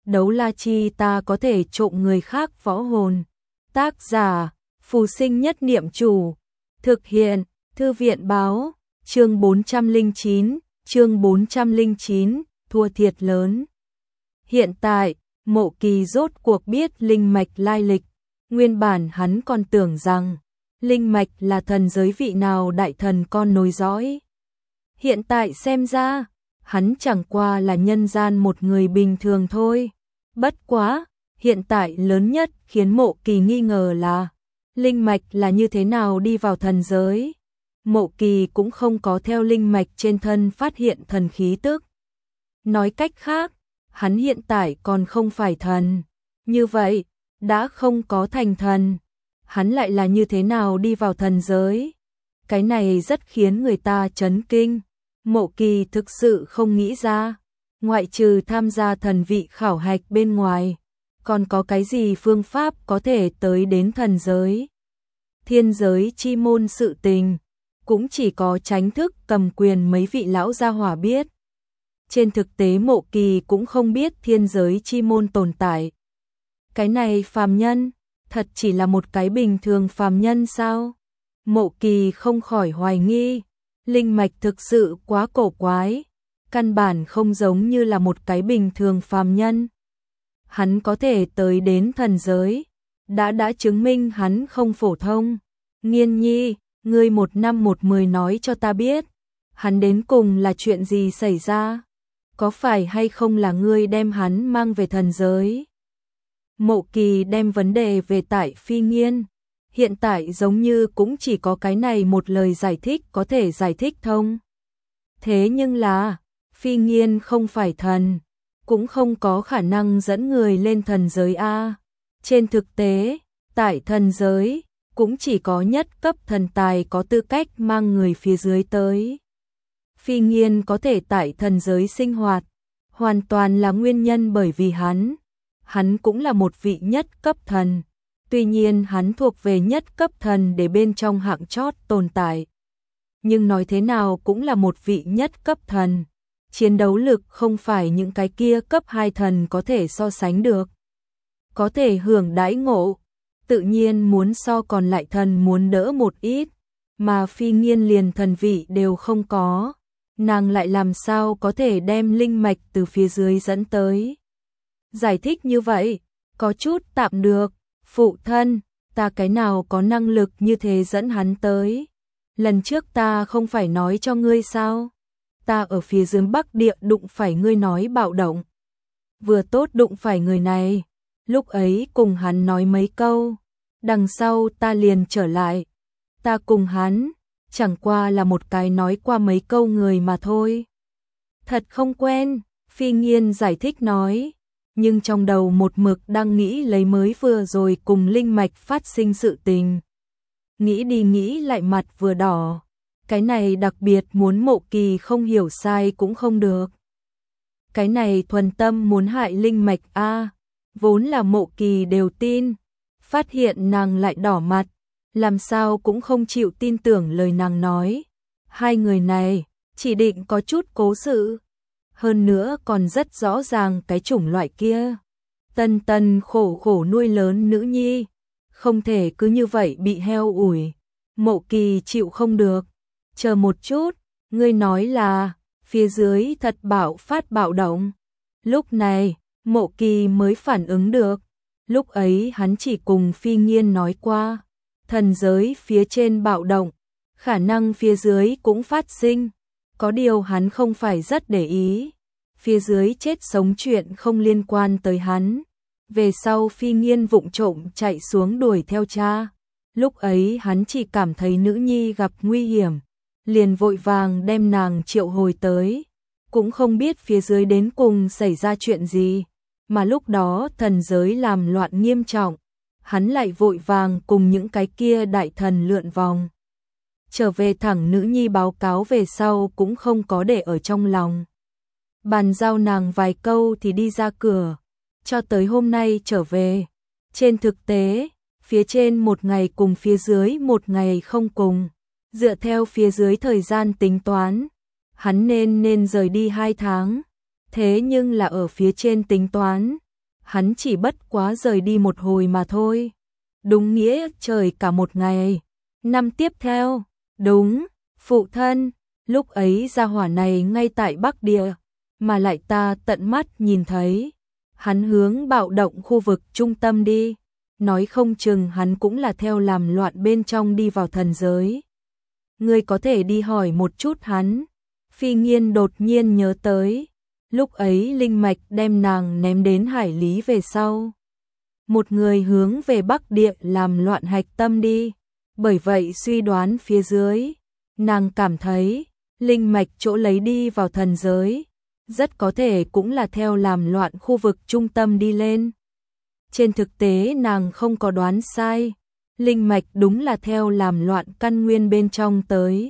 đấu la chi ta có thể trộm người khác võ hồn. Tác giả, Phù Sinh Nhất Niệm Chủ. Thực hiện, Thư viện báo, chương 409, thua thiệt lớn. Hiện tại, Mộ Kỳ rốt cuộc biết linh mạch lai lịch. Nguyên bản hắn còn tưởng rằng linh mạch là thần giới vị nào đại thần con nối dõi. Hiện tại xem ra, hắn chẳng qua là nhân gian một người bình thường thôi. Bất quá, hiện tại lớn nhất khiến Mộ Kỳ nghi ngờ là linh mạch là như thế nào đi vào thần giới. Mộ Kỳ cũng không có theo linh mạch trên thân phát hiện thần khí tức. Nói cách khác, hắn hiện tại còn không phải thần. Như vậy, đã không có thành thần, hắn lại là như thế nào đi vào thần giới? Cái này rất khiến người ta chấn kinh. Mộ Kỳ thực sự không nghĩ ra, ngoại trừ tham gia thần vị khảo hạch bên ngoài, còn có cái gì phương pháp có thể tới đến thần giới. Thiên giới chi môn sự tình, cũng chỉ có Chánh Thức cầm quyền mấy vị lão gia hỏa biết. Trên thực tế Mộ Kỳ cũng không biết thiên giới chi môn tồn tại. Cái này phàm nhân, thật chỉ là một cái bình thường phàm nhân sao? Mộ Kỳ không khỏi hoài nghi, linh mạch thực sự quá cổ quái, căn bản không giống như là một cái bình thường phàm nhân. Hắn có thể tới đến thần giới, đã chứng minh hắn không phổ thông. Nghiên nhi, ngươi 1 năm 1 mười nói cho ta biết, hắn đến cùng là chuyện gì xảy ra? Có phải hay không là ngươi đem hắn mang về thần giới? Mộ Kỳ đem vấn đề về tại Phi Nghiên. Hiện tại giống như cũng chỉ có cái này một lời giải thích có thể giải thích thông. Thế nhưng là, Phi Nghiên không phải thần, cũng không có khả năng dẫn người lên thần giới a. Trên thực tế, tại thần giới, cũng chỉ có nhất cấp thần tài có tư cách mang người phía dưới tới. Phi Nghiên có thể tại thần giới sinh hoạt, hoàn toàn là nguyên nhân bởi vì hắn cũng là một vị nhất cấp thần. Tuy nhiên hắn thuộc về nhất cấp thần để bên trong hạng chót tồn tại. Nhưng nói thế nào cũng là một vị nhất cấp thần. Chiến đấu lực không phải những cái kia cấp 2 thần có thể so sánh được. Có thể hưởng đãi ngộ, tự nhiên muốn so còn lại thần muốn đỡ một ít. Mà Phi Nghiên liền thần vị đều không có. Nàng lại làm sao có thể đem linh mạch từ phía dưới dẫn tới. Giải thích như vậy, có chút tạm được. Phụ thân, ta cái nào có năng lực như thế dẫn hắn tới? Lần trước ta không phải nói cho ngươi sao? Ta ở phía dưới Bắc Địa đụng phải ngươi nói bạo động. Vừa tốt đụng phải người này, lúc ấy cùng hắn nói mấy câu, đằng sau ta liền trở lại. Ta cùng hắn, chẳng qua là một cái nói qua mấy câu người mà thôi. Thật không quen, Phi Nghiên giải thích nói. Nhưng trong đầu một mực đang nghĩ lấy mới vừa rồi cùng linh mạch phát sinh sự tình. Nghĩ đi nghĩ lại mặt vừa đỏ. Cái này đặc biệt muốn Mộ Kỳ không hiểu sai cũng không được. Cái này thuần tâm muốn hại linh mạch a. Vốn là Mộ Kỳ đều tin. Phát hiện nàng lại đỏ mặt, làm sao cũng không chịu tin tưởng lời nàng nói. Hai người này chỉ định có chút cố sự. Hơn nữa còn rất rõ ràng cái chủng loại kia. Tân tân khổ khổ nuôi lớn nữ nhi, không thể cứ như vậy bị heo ủi. Mộ Kỳ chịu không được. Chờ một chút, ngươi nói là phía dưới thật bạo phát bạo động. Lúc này, Mộ Kỳ mới phản ứng được. Lúc ấy hắn chỉ cùng Phi Nghiên nói qua, thần giới phía trên bạo động, khả năng phía dưới cũng phát sinh. Có điều hắn không phải rất để ý. Phía dưới chết sống chuyện không liên quan tới hắn. Về sau Phi Nghiên vụng trộm chạy xuống đuổi theo cha. Lúc ấy hắn chỉ cảm thấy nữ nhi gặp nguy hiểm, liền vội vàng đem nàng triệu hồi tới. Cũng không biết phía dưới đến cùng xảy ra chuyện gì. Mà lúc đó thần giới làm loạn nghiêm trọng. Hắn lại vội vàng cùng những cái kia đại thần lượn vòng. Trở về thẳng nữ nhi báo cáo về sau cũng không có để ở trong lòng. Bàn giao nàng vài câu thì đi ra cửa, cho tới hôm nay trở về. Trên thực tế, phía trên một ngày cùng phía dưới một ngày không cùng. Dựa theo phía dưới thời gian tính toán, hắn nên rời đi 2 tháng. Thế nhưng là ở phía trên tính toán, hắn chỉ bất quá rời đi một hồi mà thôi. Đúng nghĩa trời cả một ngày. Năm tiếp theo, đúng, phụ thân, lúc ấy gia hỏa này ngay tại Bắc Địa, mà lại ta tận mắt nhìn thấy. Hắn hướng bạo động khu vực trung tâm đi, nói không chừng hắn cũng là theo làm loạn bên trong đi vào thần giới. Ngươi có thể đi hỏi một chút hắn. Phi Nghiên đột nhiên nhớ tới, lúc ấy linh mạch đem nàng ném đến hải lý về sau. Một người hướng về Bắc Địa làm loạn hạch tâm đi, bởi vậy suy đoán phía dưới, nàng cảm thấy linh mạch chỗ lấy đi vào thần giới, rất có thể cũng là theo làm loạn khu vực trung tâm đi lên. Trên thực tế nàng không có đoán sai, linh mạch đúng là theo làm loạn căn nguyên bên trong tới.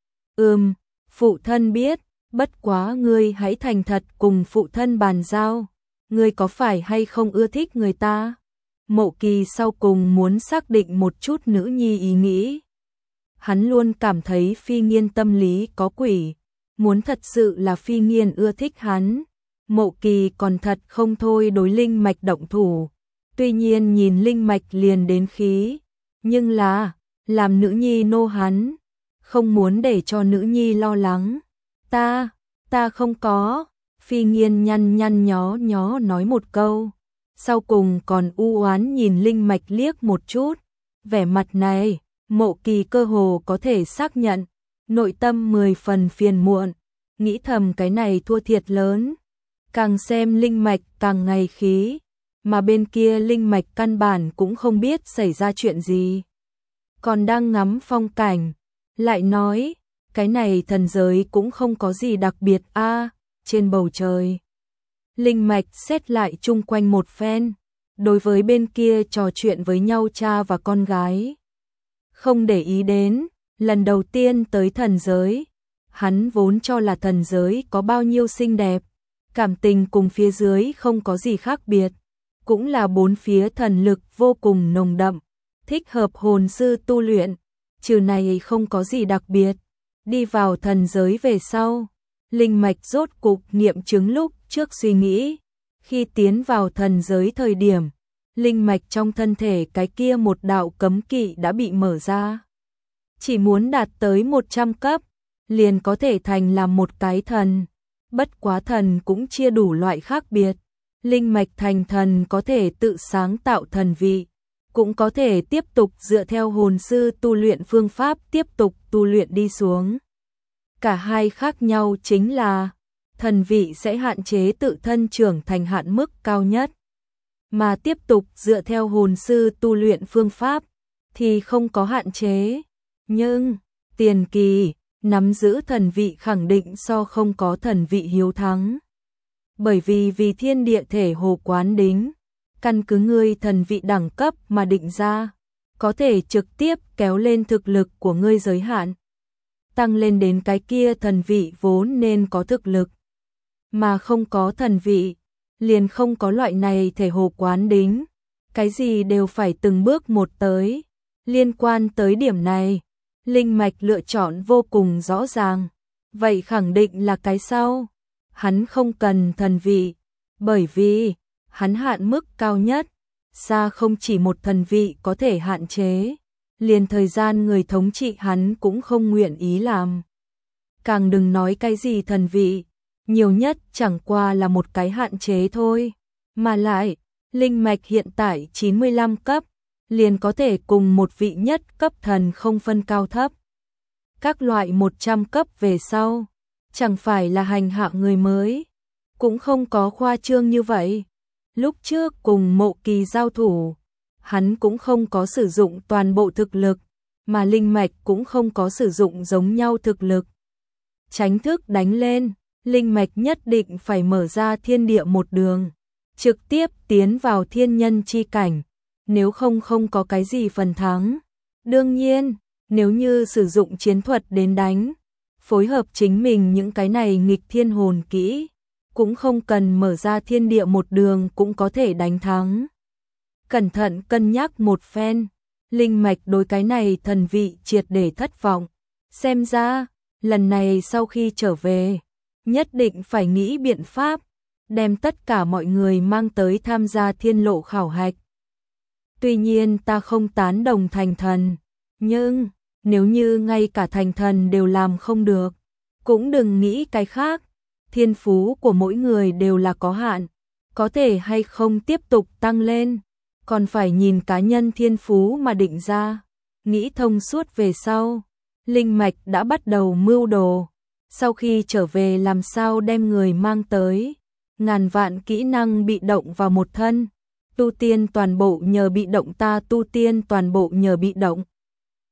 Phụ thân biết, bất quá ngươi hãy thành thật cùng phụ thân bàn giao, ngươi có phải hay không ưa thích người ta? Mộ Kỳ sau cùng muốn xác định một chút nữ nhi ý nghĩ. Hắn luôn cảm thấy Phi Nghiên tâm lý có quỷ, muốn thật sự là Phi Nghiên ưa thích hắn, Mộ Kỳ còn thật không thôi đối linh mạch động thủ. Tuy nhiên nhìn linh mạch liền đến khí, nhưng là làm nữ nhi nô hắn, không muốn để cho nữ nhi lo lắng. Ta không có. Phi Nghiên nhăn nhó nói một câu, sau cùng còn u oán nhìn linh mạch liếc một chút. Vẻ mặt này, Mộ Kỳ cơ hồ có thể xác nhận, nội tâm 10 phần phiền muộn, nghĩ thầm cái này thua thiệt lớn. Càng xem linh mạch càng ngày khí, mà bên kia linh mạch căn bản cũng không biết xảy ra chuyện gì. Còn đang ngắm phong cảnh, lại nói, cái này thần giới cũng không có gì đặc biệt a. Trên bầu trời, linh mạch xét lại chung quanh một phen, đối với bên kia trò chuyện với nhau cha và con gái. Không để ý đến, lần đầu tiên tới thần giới, hắn vốn cho là thần giới có bao nhiêu xinh đẹp, cảm tình cùng phía dưới không có gì khác biệt, cũng là bốn phía thần lực vô cùng nồng đậm, thích hợp hồn sư tu luyện, trừ này không có gì đặc biệt. Đi vào thần giới về sau, linh mạch rốt cục nghiệm chứng lúc trước suy nghĩ, khi tiến vào thần giới thời điểm, linh mạch trong thân thể cái kia một đạo cấm kỵ đã bị mở ra. Chỉ muốn đạt tới 100 cấp, liền có thể thành làm một cái thần. Bất quá thần cũng chia đủ loại khác biệt. Linh mạch thành thần có thể tự sáng tạo thần vị, cũng có thể tiếp tục dựa theo hồn sư tu luyện phương pháp tiếp tục tu luyện đi xuống. Cả hai khác nhau chính là, thần vị sẽ hạn chế tự thân trưởng thành hạn mức cao nhất, mà tiếp tục dựa theo hồn sư tu luyện phương pháp thì không có hạn chế. Nhưng, tiền kỳ, nắm giữ thần vị khẳng định so không có thần vị hiếu thắng. Bởi vì thiên địa thể hồ quán đính, căn cứ ngươi thần vị đẳng cấp mà định ra, có thể trực tiếp kéo lên thực lực của ngươi giới hạn, tăng lên đến cái kia thần vị vốn nên có thực lực. Mà không có thần vị, liền không có loại này thể hồ quán đính, cái gì đều phải từng bước một tới. Liên quan tới điểm này, linh mạch lựa chọn vô cùng rõ ràng, vậy khẳng định là cái sau. Hắn không cần thần vị, bởi vì hắn hạn mức cao nhất, xa không chỉ một thần vị có thể hạn chế, liền thời gian người thống trị hắn cũng không nguyện ý làm. Càng đừng nói cái gì thần vị, nhiều nhất chẳng qua là một cái hạn chế thôi. Mà lại, linh mạch hiện tại 95 cấp, liền có thể cùng một vị nhất cấp thần không phân cao thấp. Các loại 100 cấp về sau, chẳng phải là hành hạ người mới, cũng không có khoa trương như vậy. Lúc trước cùng Mộ Kỳ giao thủ, hắn cũng không có sử dụng toàn bộ thực lực, mà linh mạch cũng không có sử dụng giống nhau thực lực. Tránh thức đánh lên, linh mạch nhất định phải mở ra thiên địa một đường, trực tiếp tiến vào thiên nhân chi cảnh, nếu không có cái gì phần thắng. Đương nhiên, nếu như sử dụng chiến thuật đến đánh, phối hợp chính mình những cái này nghịch thiên hồn kỹ, cũng không cần mở ra thiên địa một đường cũng có thể đánh thắng. Cẩn thận cân nhắc một phen, linh mạch đối cái này thần vị triệt để thất vọng. Xem ra, lần này sau khi trở về, nhất định phải nghĩ biện pháp, đem tất cả mọi người mang tới tham gia thiên lộ khảo hạch. Tuy nhiên ta không tán đồng thành thần, nhưng nếu như ngay cả thành thần đều làm không được, cũng đừng nghĩ cái khác. Thiên phú của mỗi người đều là có hạn, có thể hay không tiếp tục tăng lên, còn phải nhìn cá nhân thiên phú mà định ra. Nghĩ thông suốt về sau, Linh Mạch đã bắt đầu mưu đồ. Sau khi trở về làm sao đem người mang tới, ngàn vạn kỹ năng bị động vào một thân, tu tiên toàn bộ nhờ bị động, ta tu tiên toàn bộ nhờ bị động.